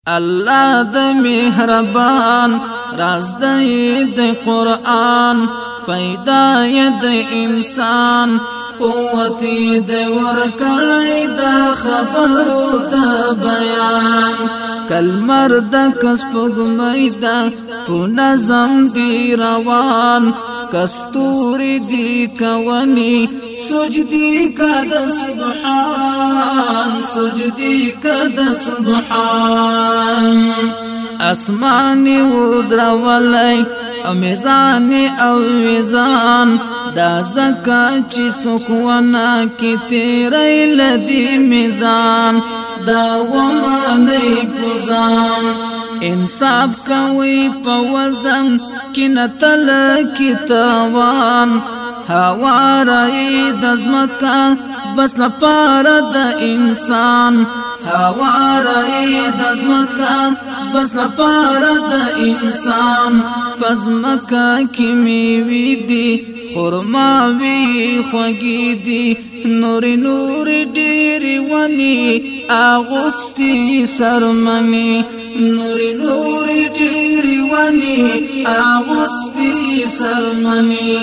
الله د مهربان راز د قرآن پیدا د انسان قوت د ورکړی د خبرو د بیان کلمر د کسبګمې د په نظم دی روان کستوري دی کوي سجدي کد سبحان سجدي کد سبحان اسماني ودرولای او میزان او وزان دا زکا چې سکونا کی تیرې لدی میزان دا ومنې پوزان انصاف کوي په وزن کې نتل کی توان هوا رای دزمکا بس لپاره د انسان هوا رای دزمکا بس لپاره د انسان پزمکا کی میوي دي خرما وی خوږی دي نور نور ډېری ونی اغوستي سرمنی نور نور ډېری ونی اغوستي سرمنی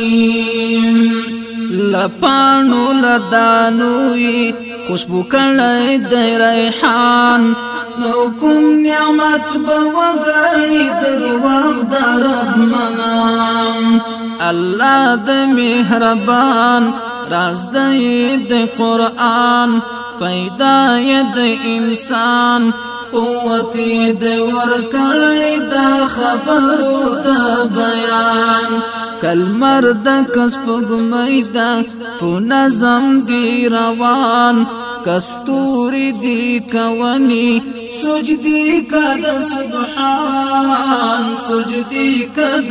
لپانو لدانوی خوشبو کړی د ریحان نو کوم نعمت بوغړی در وخت رب منام الله د مهربان راز د قرآن پیدا د انسان قوت د ورکړی د خبرو د بیان کلمر د کسبګمې د په نظم دی روان کستوري دی کوي سجدي کد سبحان سجدي کد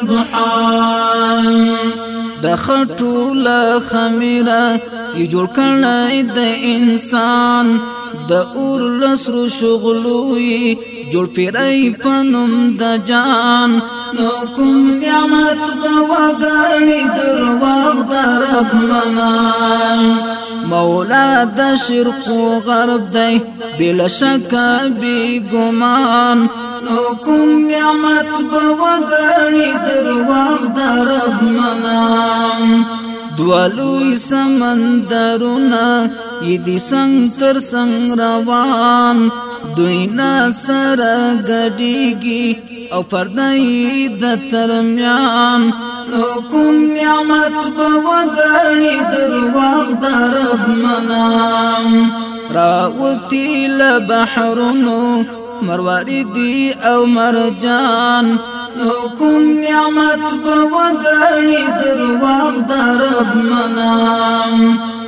سبحان د خټول خمیره ی جوړ کړی د انسان د اور لسرو شغلوي جوړ پیرای پنوم د جان نو کوم نعمت بوغړی در وخت رب منان مولا د شرق و غرب دی بلا شک بی ګمان نو کوم نعمت بوغړی در وخت رب منان دوالوی سمندرونه یدی څنګ تر څنګ روان دوی ناصر غډیږي او پردای د ترمیان نو کوم نعمت بوغړی در وخت رب منام راوتی لبحرونو مرواردی او مرجان نو کوم نعمت بوغړی در وخت رب منام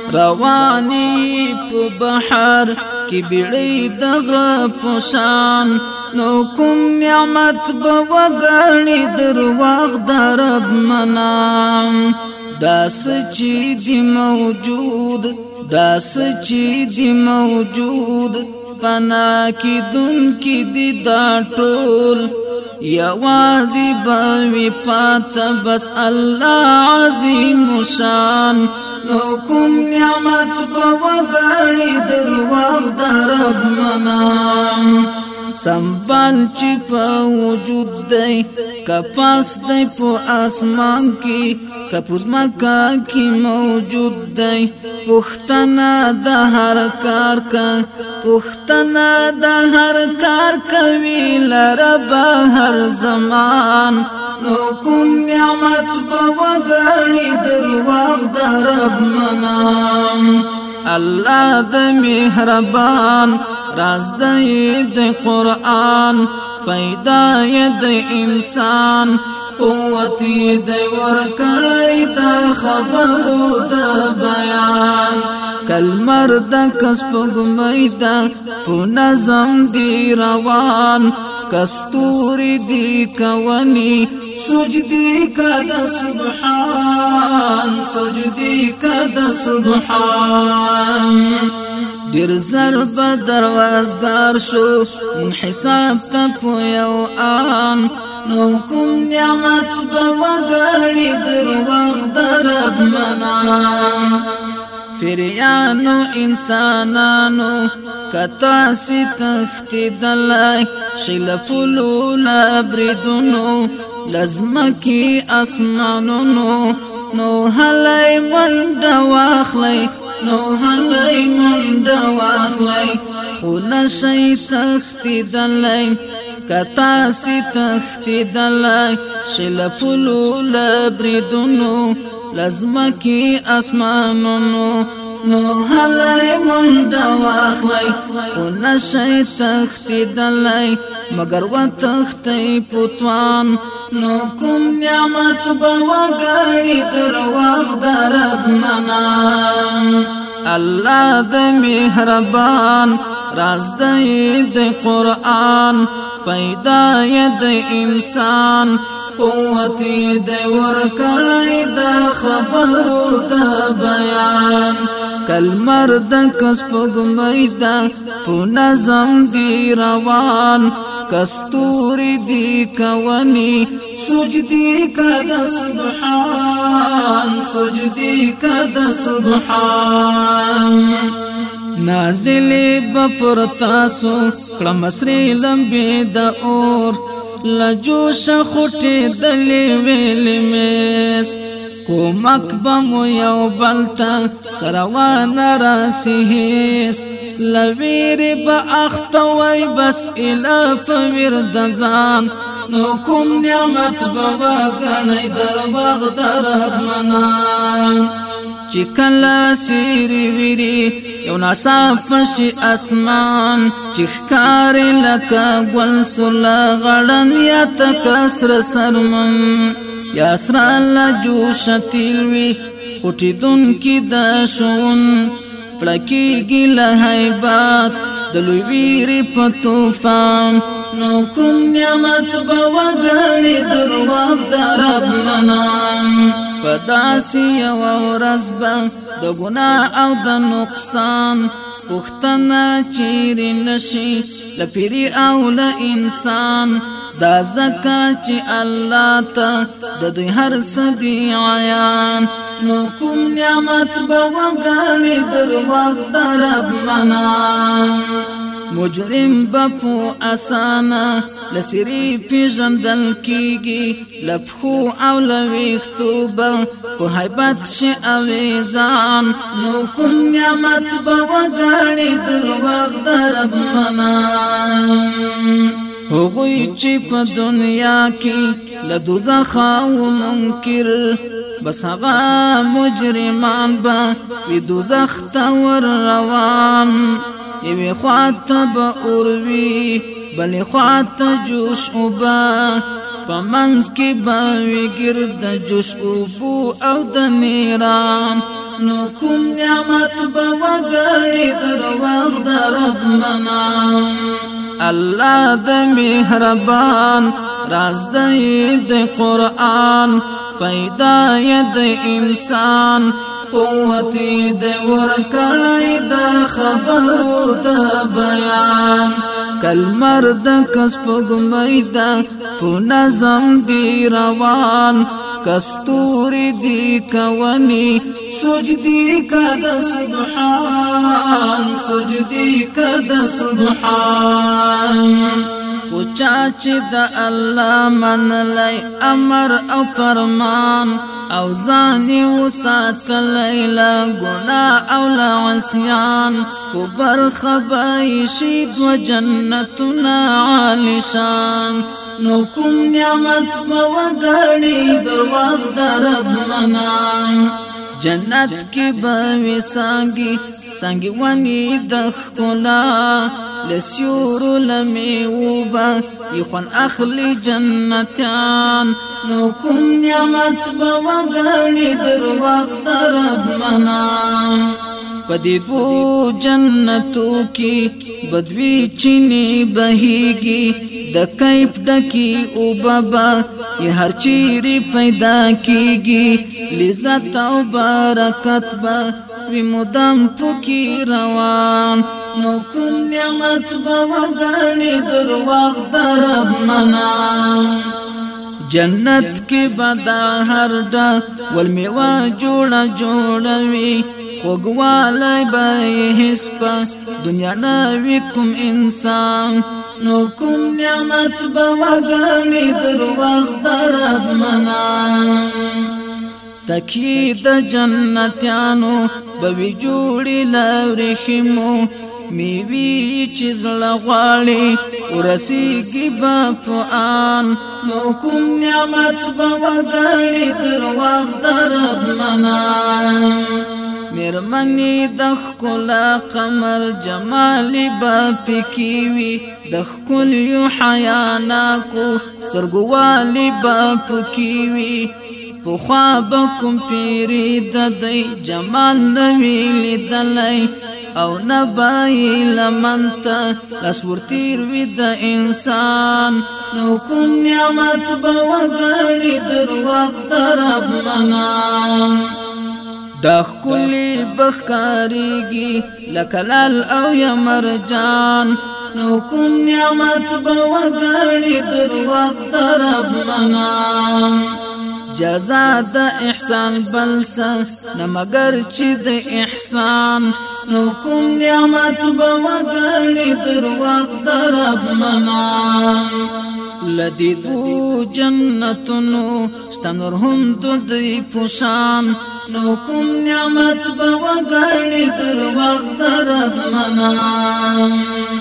رواني په بحر کې بیړۍ دغه پوشان نو کوم نعمت بوغړی در وخت رب منام داس چې دی موجود داس چې دی موجود پنا کی دن کی دی دا ټول یوازی باوی پاتا بس اللہ عظیم شان نو کم نعمت بوغړی در وخت رب منام سنبال چی پا وجود دی کپاس دی پا آسمان کی کپوز مکا کی موجود دی پختنا دا هر کار کا پختنا دا هر کار کوي لرب هر زمان نو کوم نعمت بوغړی در وخت رب منام الله د مهربان راز د قرآن پیدا د انسان قوت د ورکړی د خبرو د بیان کلمر د کسبګمې د په نظم دی روان کستوري دی کوي سجدي کد سبحان سجدي کد سبحان دیر ضرب دروازگار شو حساب تا پو یو آن نو کم نعمت بوغړی در وخت رب منام پیریانو انسانانو کتا سی تختیدلی شیل پلو لبریدونو لزمکی اسمانونو نو هلی منډه واخلی نو هلی منډه واخلی خو نشی تختیدلی کتا سی تختیدلی شیل پلو لبریدونو لزمکی اسمانونو نو هلی منډه واخلی خو نشی تختیدلی مگر و تختی پتوان نو کوم نعمت با وګړي درواغ درب منان الله د مهربان راز د قرآن پیدا د انسان قوت د ورکړی د خبرو د بیان کلمر د کسبګمۍ د په نظم دی روان کستوری دی کوانی سجدی کد سبحان سجدی کد سبحان نازلی بپر تاسو کلم سری لمبی دا اور لجوش خوٹی دلی ویلی میس کومک بمو یو بلتا سروان راسیس لویر با اختوی بس الاف وردزان نو کوم نعمت بابا گنی در باغ درب منان چی کلا سیری ویری یو ناصاف شی اسمان چی خکاری لکا گل سلا غڑن یا تکسر سرمن یا اسران لجوش تیلوی خوٹی دن کی داشون فلکی گی لحیبات دلوی ویری پا توفان نو کوم نعمت بوگنی درواغ درب منان پداسی یو ورځ به د ګناه او د نقصان پوښتنه چیرې نشي له پیري او له انسان دا ځکه چې الله ته د دوی هر څه دي عیان نو کوم نعمت به وګڼي درواغ درب منان مجرم بپو اسانا لسری پیژندل کیگی لپخو او لویختو با په حیبت شي اویزان نو کوم نعمت به وګڼي درواغ درب منان هغوی چې په دنیا کې له دوزخ او منکر بس هغه مجرمان با وی دوزخ ته ور روان یوی خواته با اوروی بلی خواته جوش اوبا پا منز کی باوی گرد جوش اوبو او د نیران نو کوم نعمت با وگانی درواغ درب منان الله د مهربان راز د قرآن پیدا د انسان قوت د ورکړی د خبرو د بیان کلمر د کسبګمۍ د په نظم دی روان کستوری دی کوانی سجدی کد سبحان سجدی کد سبحان خو چاچ د الله منلی امر او فرمان او ځانی وساتلی له ګناه او له عصیان خو برخه به شي دوه جنتونه عالیشان نو کوم نعمت به وګڼي درواغ درب منان جنت کی باوی سانگی سانگی ونی دخکولا لسیورو لمیوبا یخوان اخلی جنتیان نو کم نعمت بوگانی درواغ درب منان پدی دو جنتو کی بدوی چینی بہیگی د کیف دکی او بابا یہ ہر چیری پیدا کیگی لذت او برکت با وی مدام پکی روان نو کم نعمت با وگانی درواغ درب منان جنت کی بدا ہر ڈا والمیوہ جوڑا جوڑا وی خوږوالی به هیڅ په دنیا نه وي کوم انسان نو کوم نعمت به وګڼي در وخت د رب منان تکي د جنتیانو به وي جوړې له ورېښمو میوې چې زړه غواړي ورسیږي به په آن نو کوم نعمت به وګڼي در وخت د رب منان میرمنې د ښکلا قمر جمالي به پکې وي د ښکلیو حیاناکو سترګوالي به پکې وي پخوا به کوم پیرې د دی جمال نه وي لیدلی او نه به یې لمن ته لاس ورتېر وي د انسان نو کوم نعمت به وګڼي در وخت د رب منان دا ښکلي به ښکارېږي لکه لعل او یا مرجان نو کوم نعمت به وګڼي در وخت د رب منان جزا د احسان بلسا نه مگر چې د احسان نو کوم نعمت به وګڼي در وخت د رب منان لدی دو جنتونو ستنورهم دو دی پوشان نو کوم نعمت به وګڼي در وخت د رب منان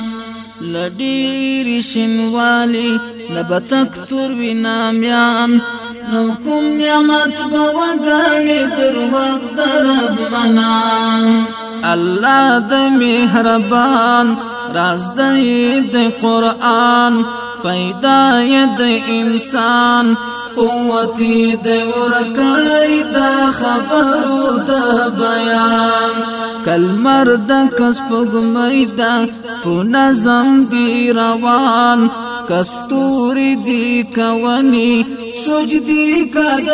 لډېرې شینوالي لبتک تور وي نامیان نو کوم نعمت به وګڼي در وخت د رب منان الله د مهربان راز د قرآن پیدا د انسان قوت د ورکړی د خبرو د بیان کلمر د کسبګمۍ د په نظم دی روان کستوری دی کوانی سجدی کا د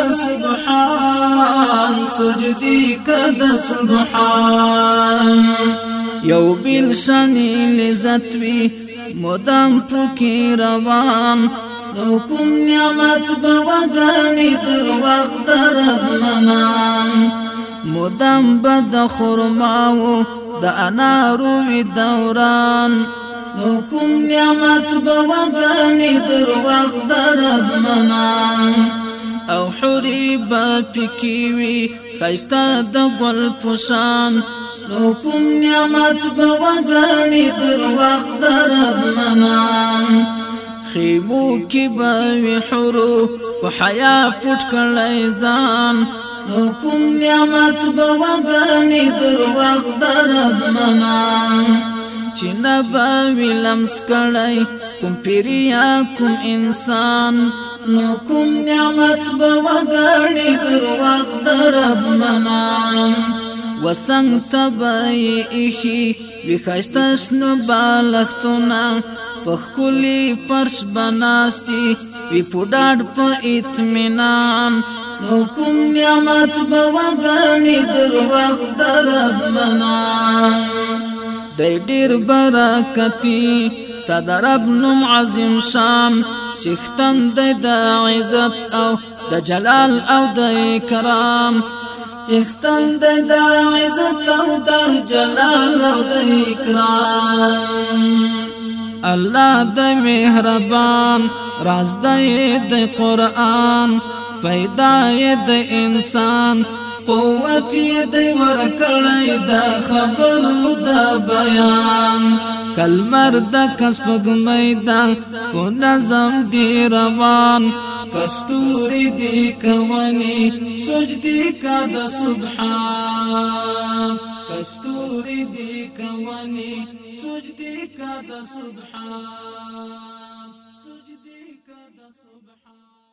سبحان سجدی کا د سبحان یو بل شانی لذت وی مدام پکی روان نو کوم نعمت به وګڼي در وخت د رب منان مدام به د خرماو د انارو وی دوران نو کوم نعمت به وګڼي در وخت د رب منان او حوري به پکې وي ښایسته د ګل پوشان نو کوم نعمت به وګڼي در وخت د رب منان خیمو کې به وي حورو په حیا پټ کړی ځان نو کوم نعمت به وګڼي در وخت د رب منان چې نه به وي لمس کړی کوم پیریا کوم انسان نو کوم نعمت به وګڼي در وخت د رب منان وسنګ ته به یې ایښي وي ښایسته شنه بالښتونه په ښکلي فرش به ناستي وي په ډاډ په اطمینان نو کوم نعمت به وګڼي در وخت د رب منان دی ډیر برکتی ستا رب نوم عظیم شان چختن دی د عزت او د جلال او د کرام چختن دی د عزت او د جلال او د کرام الله د مهربان راز دی د قرآن پیدا د انسان قوت دی ورکړی د خبرو د بیان کلمر د کسبګمۍ د په نظم دی روان کستوری دی کوانی سجدی کا د سبحان کستوری دی کوانی سجدی کا د سبحان سجدی کا د سبحان